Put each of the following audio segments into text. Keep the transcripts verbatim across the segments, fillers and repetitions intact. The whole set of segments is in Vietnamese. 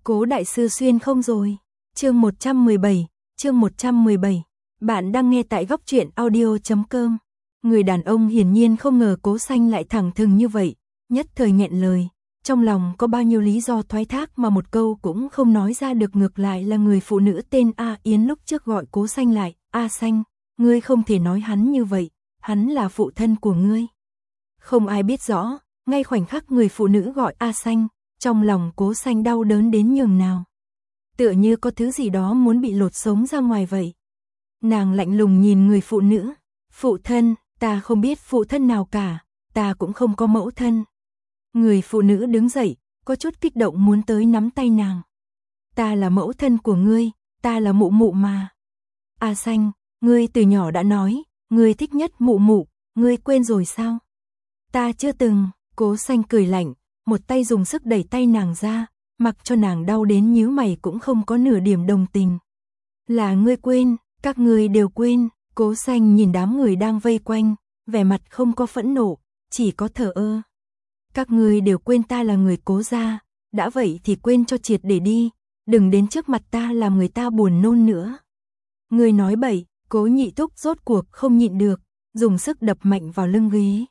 Cố đại sư xuyên không rồi. Chương một trăm mười bảy, chương một trăm mười bảy. Bạn đang nghe tại góc truyện audio chấm com. Người đàn ông hiển nhiên không ngờ Cố Xanh lại thẳng thừng như vậy, nhất thời nghẹn lời, trong lòng có bao nhiêu lý do thoái thác mà một câu cũng không nói ra được, ngược lại là người phụ nữ tên A Yến lúc trước gọi Cố Xanh lại, "A Xanh, ngươi không thể nói hắn như vậy, hắn là phụ thân của ngươi." Không ai biết rõ, ngay khoảnh khắc người phụ nữ gọi A Xanh, trong lòng Cố Xanh đau đớn đến nhường nào. Tựa như có thứ gì đó muốn bị lột sống ra ngoài vậy. Nàng lạnh lùng nhìn người phụ nữ, "Phụ thân, ta không biết phụ thân nào cả, ta cũng không có mẫu thân." Người phụ nữ đứng dậy, có chút kích động muốn tới nắm tay nàng. "Ta là mẫu thân của ngươi, ta là mụ mụ mà." "A Xanh, ngươi từ nhỏ đã nói, ngươi thích nhất mụ mụ, ngươi quên rồi sao?" "Ta chưa từng." Cố Xanh cười lạnh, một tay dùng sức đẩy tay nàng ra, mặc cho nàng đau đến nhíu mày cũng không có nửa điểm đồng tình. "Là ngươi quên, các ngươi đều quên." Cố Xanh nhìn đám người đang vây quanh, vẻ mặt không có phẫn nộ, chỉ có thờ ơ. "Các ngươi đều quên ta là người Cố gia, đã vậy thì quên cho triệt để đi, đừng đến trước mặt ta làm người ta buồn nôn nữa." "Ngươi nói bậy." Cố Nhị Thúc rốt cuộc không nhịn được, dùng sức đập mạnh vào lưng ghế.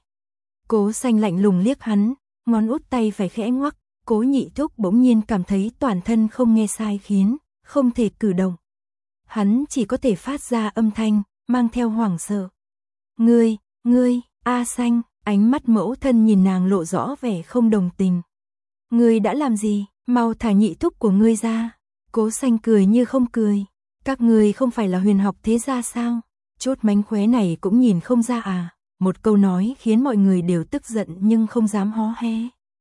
Cố Xanh lạnh lùng liếc hắn, ngón út tay phải khẽ ngoắc, Cố Nhị Thúc bỗng nhiên cảm thấy toàn thân không nghe sai khiến, không thể cử động. Hắn chỉ có thể phát ra âm thanh, mang theo hoảng sợ. "Ngươi, ngươi, A Xanh." Ánh mắt mẫu thân nhìn nàng lộ rõ vẻ không đồng tình. "Ngươi đã làm gì, mau thả Nhị Thúc của ngươi ra." Cố Xanh cười như không cười. "Các ngươi không phải là huyền học thế gia sao? Chốt mánh khóe này cũng nhìn không ra à?" Một câu nói khiến mọi người đều tức giận nhưng không dám hó hé.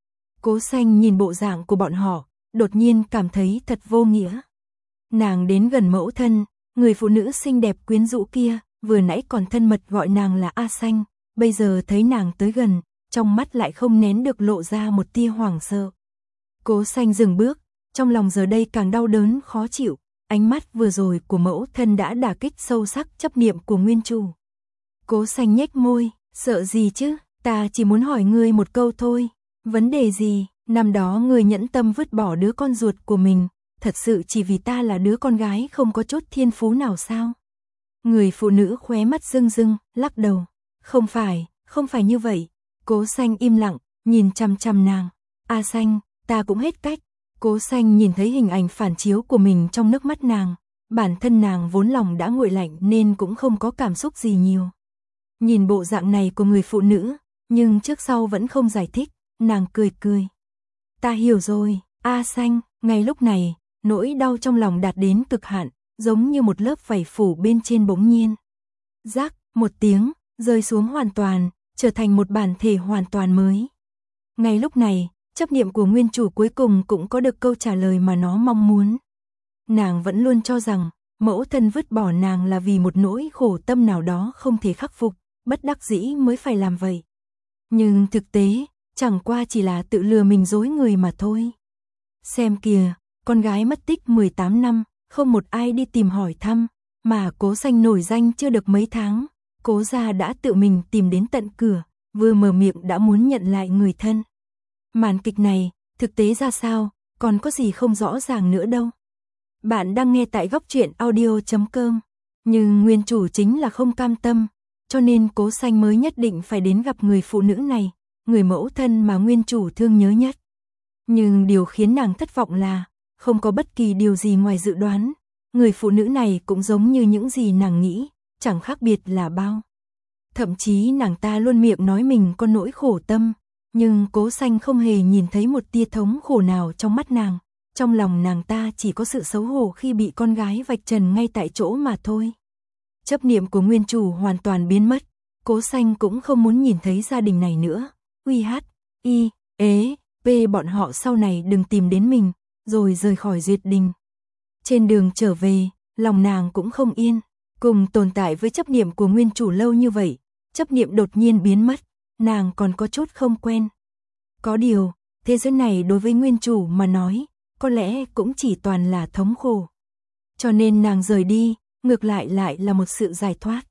Cố Xanh nhìn bộ dạng của bọn họ, đột nhiên cảm thấy thật vô nghĩa. Nàng đến gần mẫu thân, người phụ nữ xinh đẹp quyến rũ kia, vừa nãy còn thân mật gọi nàng là A Xanh, bây giờ thấy nàng tới gần, trong mắt lại không nén được lộ ra một tia hoảng sợ. Cố Xanh dừng bước, trong lòng giờ đây càng đau đớn khó chịu, ánh mắt vừa rồi của mẫu thân đã đả kích sâu sắc chấp niệm của nguyên chủ. Cố Xanh nhếch môi, "Sợ gì chứ, ta chỉ muốn hỏi ngươi một câu thôi." "Vấn đề gì?" "Năm đó ngươi nhẫn tâm vứt bỏ đứa con ruột của mình, thật sự chỉ vì ta là đứa con gái không có chút thiên phú nào sao?" Người phụ nữ khóe mắt rưng rưng, lắc đầu. "Không phải, không phải như vậy." Cố Xanh im lặng, nhìn chằm chằm nàng. "A Xanh, ta cũng hết cách." Cố Xanh nhìn thấy hình ảnh phản chiếu của mình trong nước mắt nàng, bản thân nàng vốn lòng đã nguội lạnh nên cũng không có cảm xúc gì nhiều. Nhìn bộ dạng này của người phụ nữ, nhưng trước sau vẫn không giải thích, nàng cười cười. "Ta hiểu rồi, A Xanh." Ngay lúc này, nỗi đau trong lòng đạt đến cực hạn, giống như một lớp vảy phủ bên trên bỗng nhiên. Rác, một tiếng, rơi xuống hoàn toàn, trở thành một bản thể hoàn toàn mới. Ngay lúc này, chấp niệm của nguyên chủ cuối cùng cũng có được câu trả lời mà nó mong muốn. Nàng vẫn luôn cho rằng, mẫu thân vứt bỏ nàng là vì một nỗi khổ tâm nào đó không thể khắc phục, bất đắc dĩ mới phải làm vậy. Nhưng thực tế, chẳng qua chỉ là tự lừa mình dối người mà thôi. Xem kìa, con gái mất tích mười tám năm, không một ai đi tìm hỏi thăm, mà Cố Xanh nổi danh chưa được mấy tháng, Cố gia đã tự mình tìm đến tận cửa, vừa mở miệng đã muốn nhận lại người thân. Màn kịch này, thực tế ra sao, còn có gì không rõ ràng nữa đâu. Bạn đang nghe tại góc truyện audio chấm com, nhưng nguyên chủ chính là không cam tâm, cho nên Cố Xanh mới nhất định phải đến gặp người phụ nữ này, người mẫu thân mà nguyên chủ thương nhớ nhất. Nhưng điều khiến nàng thất vọng là, không có bất kỳ điều gì ngoài dự đoán, người phụ nữ này cũng giống như những gì nàng nghĩ, chẳng khác biệt là bao. Thậm chí nàng ta luôn miệng nói mình có nỗi khổ tâm, nhưng Cố Xanh không hề nhìn thấy một tia thống khổ nào trong mắt nàng, trong lòng nàng ta chỉ có sự xấu hổ khi bị con gái vạch trần ngay tại chỗ mà thôi. Chấp niệm của nguyên chủ hoàn toàn biến mất, Cố Xanh cũng không muốn nhìn thấy gia đình này nữa. Uy hát, y, ế, p bọn họ sau này đừng tìm đến mình, rồi rời khỏi Duyệt Đình. Trên đường trở về, lòng nàng cũng không yên, cùng tồn tại với chấp niệm của nguyên chủ lâu như vậy, chấp niệm đột nhiên biến mất, nàng còn có chút không quen. Có điều, thế giới này đối với nguyên chủ mà nói, có lẽ cũng chỉ toàn là thống khổ. Cho nên nàng rời đi, ngược lại lại là một sự giải thoát.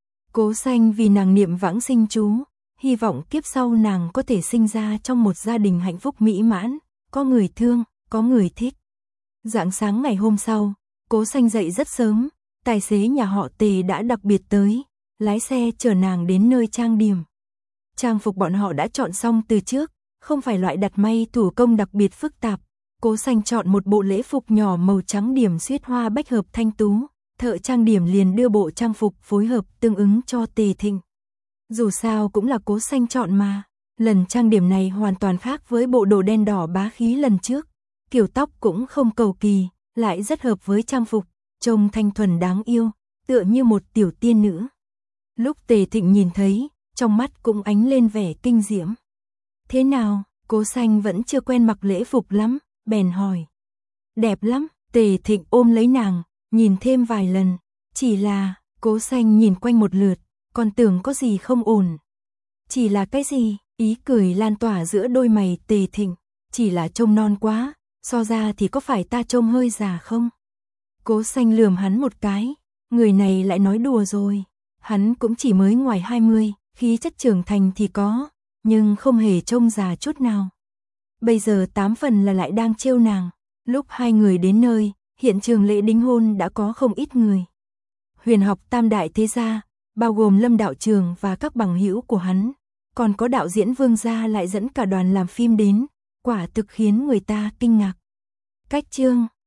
Cố Xanh vì nàng niệm vãng sinh chú, hy vọng kiếp sau nàng có thể sinh ra trong một gia đình hạnh phúc mỹ mãn, có người thương, có người thích. Rạng sáng ngày hôm sau, Cố Xanh dậy rất sớm, tài xế nhà họ Tề đã đặc biệt tới, lái xe chở nàng đến nơi trang điểm. Trang phục bọn họ đã chọn xong từ trước, không phải loại đặt may thủ công đặc biệt phức tạp. Cố Xanh chọn một bộ lễ phục nhỏ màu trắng điểm xuyết hoa bách hợp thanh tú, thợ trang điểm liền đưa bộ trang phục phối hợp tương ứng cho Tề Thịnh. Dù sao cũng là Cố Xanh chọn mà, lần trang điểm này hoàn toàn khác với bộ đồ đen đỏ bá khí lần trước, kiểu tóc cũng không cầu kỳ, lại rất hợp với trang phục, trông thanh thuần đáng yêu, tựa như một tiểu tiên nữ. Lúc Tề Thịnh nhìn thấy, trong mắt cũng ánh lên vẻ kinh diễm. Thế nào, Cố Xanh vẫn chưa quen mặc lễ phục lắm, bèn hỏi. Đẹp lắm, Tề Thịnh ôm lấy nàng, nhìn thêm vài lần, chỉ là, Cố Xanh nhìn quanh một lượt, còn tưởng có gì không ổn. Chỉ là cái gì, ý cười lan tỏa giữa đôi mày Tề Thịnh, chỉ là trông non quá, so ra thì có phải ta trông hơi già không? Cố Xanh lườm hắn một cái, người này lại nói đùa rồi, hắn cũng chỉ mới ngoài hai mươi, khí chất trưởng thành thì có, nhưng không hề trông già chút nào. Bây giờ tám phần là lại đang trêu nàng. Lúc hai người đến nơi, hiện trường lễ đính hôn đã có không ít người. Huyền học tam đại thế gia, bao gồm Lâm đạo trường và các bằng hữu của hắn, còn có đạo diễn Vương gia lại dẫn cả đoàn làm phim đến, quả thực khiến người ta kinh ngạc. Cách chương